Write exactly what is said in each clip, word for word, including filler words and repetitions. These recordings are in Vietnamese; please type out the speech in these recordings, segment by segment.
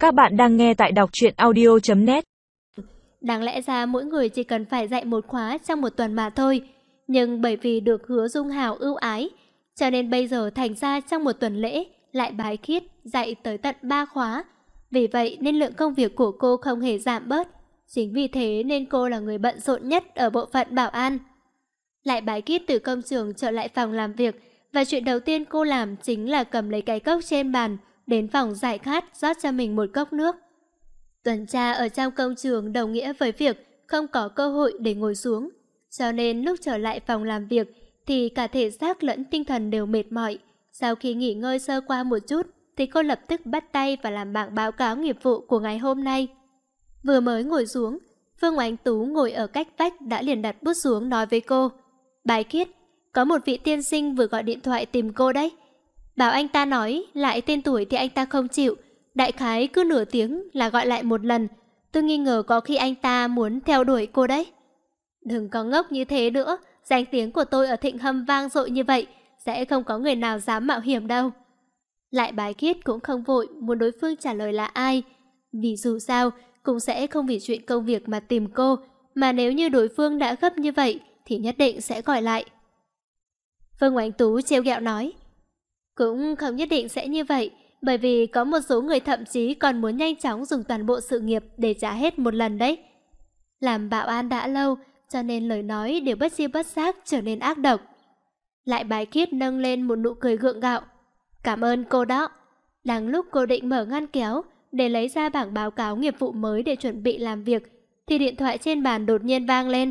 Các bạn đang nghe tại đọc truyện audio chấm net. Đáng lẽ ra mỗi người chỉ cần phải dạy một khóa trong một tuần mà thôi. Nhưng bởi vì được Hứa Dung Hào ưu ái, cho nên bây giờ thành ra trong một tuần lễ lại bái khiết dạy tới tận ba khóa. Vì vậy nên lượng công việc của cô không hề giảm bớt. Chính vì thế nên cô là người bận rộn nhất ở bộ phận bảo an. Lại bái khiết từ công trường trở lại phòng làm việc, và chuyện đầu tiên cô làm chính là cầm lấy cái cốc trên bàn, đến phòng giải khát rót cho mình một cốc nước. Tuần tra ở trong công trường đồng nghĩa với việc không có cơ hội để ngồi xuống. Cho nên lúc trở lại phòng làm việc thì cả thể xác lẫn tinh thần đều mệt mỏi. Sau khi nghỉ ngơi sơ qua một chút thì cô lập tức bắt tay và làm bảng báo cáo nghiệp vụ của ngày hôm nay. Vừa mới ngồi xuống, Phương Oánh Tú ngồi ở cách vách đã liền đặt bút xuống nói với cô: "Bái Khiết, có một vị tiên sinh vừa gọi điện thoại tìm cô đấy. Bảo anh ta nói lại tên tuổi thì anh ta không chịu, đại khái cứ nửa tiếng là gọi lại một lần. Tôi nghi ngờ có khi anh ta muốn theo đuổi cô đấy." "Đừng có ngốc như thế nữa, danh tiếng của tôi ở Thịnh Hâm vang dội như vậy, sẽ không có người nào dám mạo hiểm đâu." Lại Bái Khiết cũng không vội muốn đối phương trả lời là ai, vì dù sao cũng sẽ không vì chuyện công việc mà tìm cô, mà nếu như đối phương đã gấp như vậy thì nhất định sẽ gọi lại. Phương Oánh Tú trêu ghẹo nói: "Cũng không nhất định sẽ như vậy, bởi vì có một số người thậm chí còn muốn nhanh chóng dùng toàn bộ sự nghiệp để trả hết một lần đấy." Làm bảo an đã lâu, cho nên lời nói đều bất chi bất giác trở nên ác độc. Lại Bái Khiết nâng lên một nụ cười gượng gạo: "Cảm ơn cô đó." Đang lúc cô định mở ngăn kéo để lấy ra bảng báo cáo nghiệp vụ mới để chuẩn bị làm việc, thì điện thoại trên bàn đột nhiên vang lên.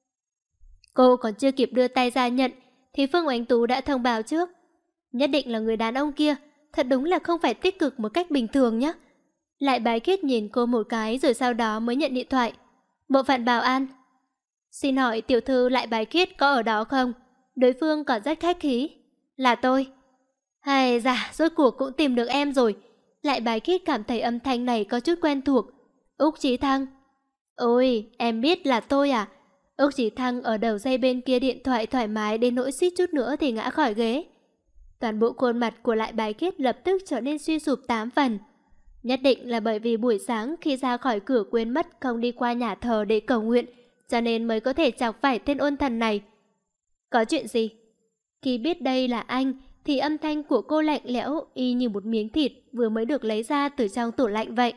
Cô còn chưa kịp đưa tay ra nhận thì Phương Oánh Tú đã thông báo trước: "Nhất định là người đàn ông kia, thật đúng là không phải tích cực một cách bình thường nhé." Lại Bái Khiết nhìn cô một cái rồi sau đó mới nhận điện thoại. "Bộ phận bảo an." "Xin hỏi tiểu thư Lại Bái Khiết có ở đó không?" Đối phương còn rất khách khí. "Là tôi." "Hay dạ, rốt cuộc cũng tìm được em rồi." Lại Bái Khiết cảm thấy âm thanh này có chút quen thuộc. "Úc Chí Thăng." "Ôi, em biết là tôi à?" Úc Chí Thăng ở đầu dây bên kia điện thoại thoải mái đến nỗi suýt chút nữa thì ngã khỏi ghế. Toàn bộ khuôn mặt của Lại Bái Khiết lập tức trở nên suy sụp tám phần. Nhất định là bởi vì buổi sáng khi ra khỏi cửa quên mất không đi qua nhà thờ để cầu nguyện, cho nên mới có thể chọc phải tên ôn thần này. "Có chuyện gì?" Khi biết đây là anh thì âm thanh của cô lạnh lẽo y như một miếng thịt vừa mới được lấy ra từ trong tủ lạnh vậy.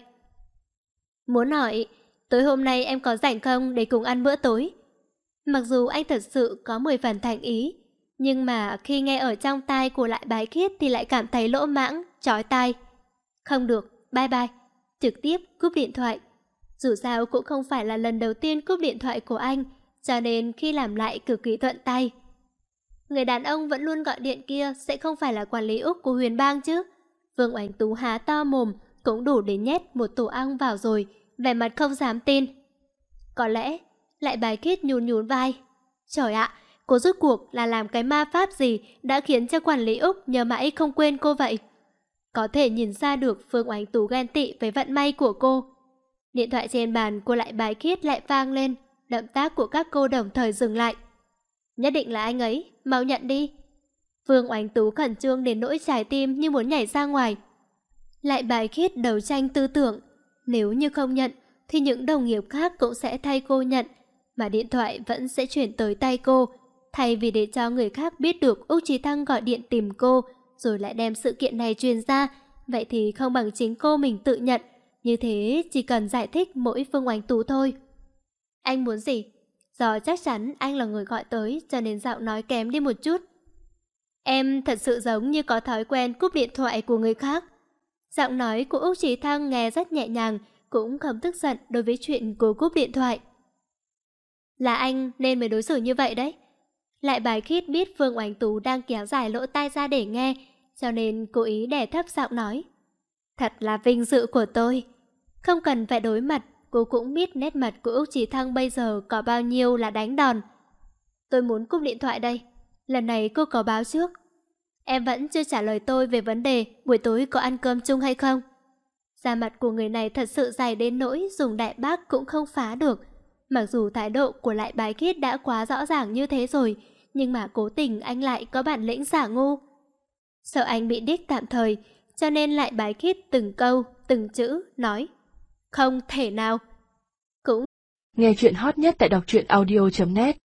"Muốn hỏi, tối hôm nay em có rảnh không để cùng ăn bữa tối?" Mặc dù anh thật sự có mười phần thành ý, nhưng mà khi nghe ở trong tai của Lại Bái Khiết thì lại cảm thấy lỗ mãng, chói tai. "Không được, bye bye." Trực tiếp cúp điện thoại. Dù sao cũng không phải là lần đầu tiên cúp điện thoại của anh, cho nên khi làm lại cực kỳ thuận tay. Người đàn ông vẫn luôn gọi điện kia sẽ không phải là quản lý Úc của Huyền Bang chứ? Vương Oánh Tú há to mồm, cũng đủ để nhét một tổ ong vào rồi, vẻ mặt không dám tin. "Có lẽ." Lại Bái Khiết nhún nhún vai. "Trời ạ, cô rốt cuộc là làm cái ma pháp gì đã khiến cho quản lý Úc nhớ mãi không quên cô vậy?" Có thể nhìn ra được Phương Oánh Tú ghen tị với vận may của cô. Điện thoại trên bàn của Lại Bái Khiết lại vang lên, động tác của các cô đồng thời dừng lại. "Nhất định là anh ấy, mau nhận đi." Phương Oánh Tú khẩn trương đến nỗi trái tim như muốn nhảy ra ngoài. Lại Bái Khiết đấu tranh tư tưởng, nếu như không nhận thì những đồng nghiệp khác cũng sẽ thay cô nhận, mà điện thoại vẫn sẽ chuyển tới tay cô. Thay vì để cho người khác biết được Úc Chí Thăng gọi điện tìm cô rồi lại đem sự kiện này truyền ra, vậy thì không bằng chính cô mình tự nhận. Như thế chỉ cần giải thích mỗi Phương Oánh Tú thôi. "Anh muốn gì?" Do chắc chắn anh là người gọi tới cho nên giọng nói kém đi một chút. "Em thật sự giống như có thói quen cúp điện thoại của người khác." Giọng nói của Úc Chí Thăng nghe rất nhẹ nhàng, cũng không tức giận đối với chuyện cô cúp điện thoại. "Là anh nên mới đối xử như vậy đấy." Lại Bái Khiết biết Phương Oánh Tú đang kéo dài lỗ tai ra để nghe, cho nên cố ý đè thấp giọng nói. "Thật là vinh dự của tôi." Không cần phải đối mặt, cô cũng biết nét mặt của Úc Chí Thăng bây giờ có bao nhiêu là đánh đòn. "Tôi muốn cúp điện thoại đây. Lần này cô có báo trước." "Em vẫn chưa trả lời tôi về vấn đề buổi tối có ăn cơm chung hay không." Da mặt của người này thật sự dày đến nỗi dùng đại bác cũng không phá được. Mặc dù thái độ của Lại Bái Khiết đã quá rõ ràng như thế rồi, nhưng mà cố tình anh lại có bản lĩnh giả ngu. Sợ anh bị đích tạm thời, cho nên lại bái khiết từng câu, từng chữ, nói không thể nào. Cũng nghe chuyện hot nhất tại đọc truyện audio chấm net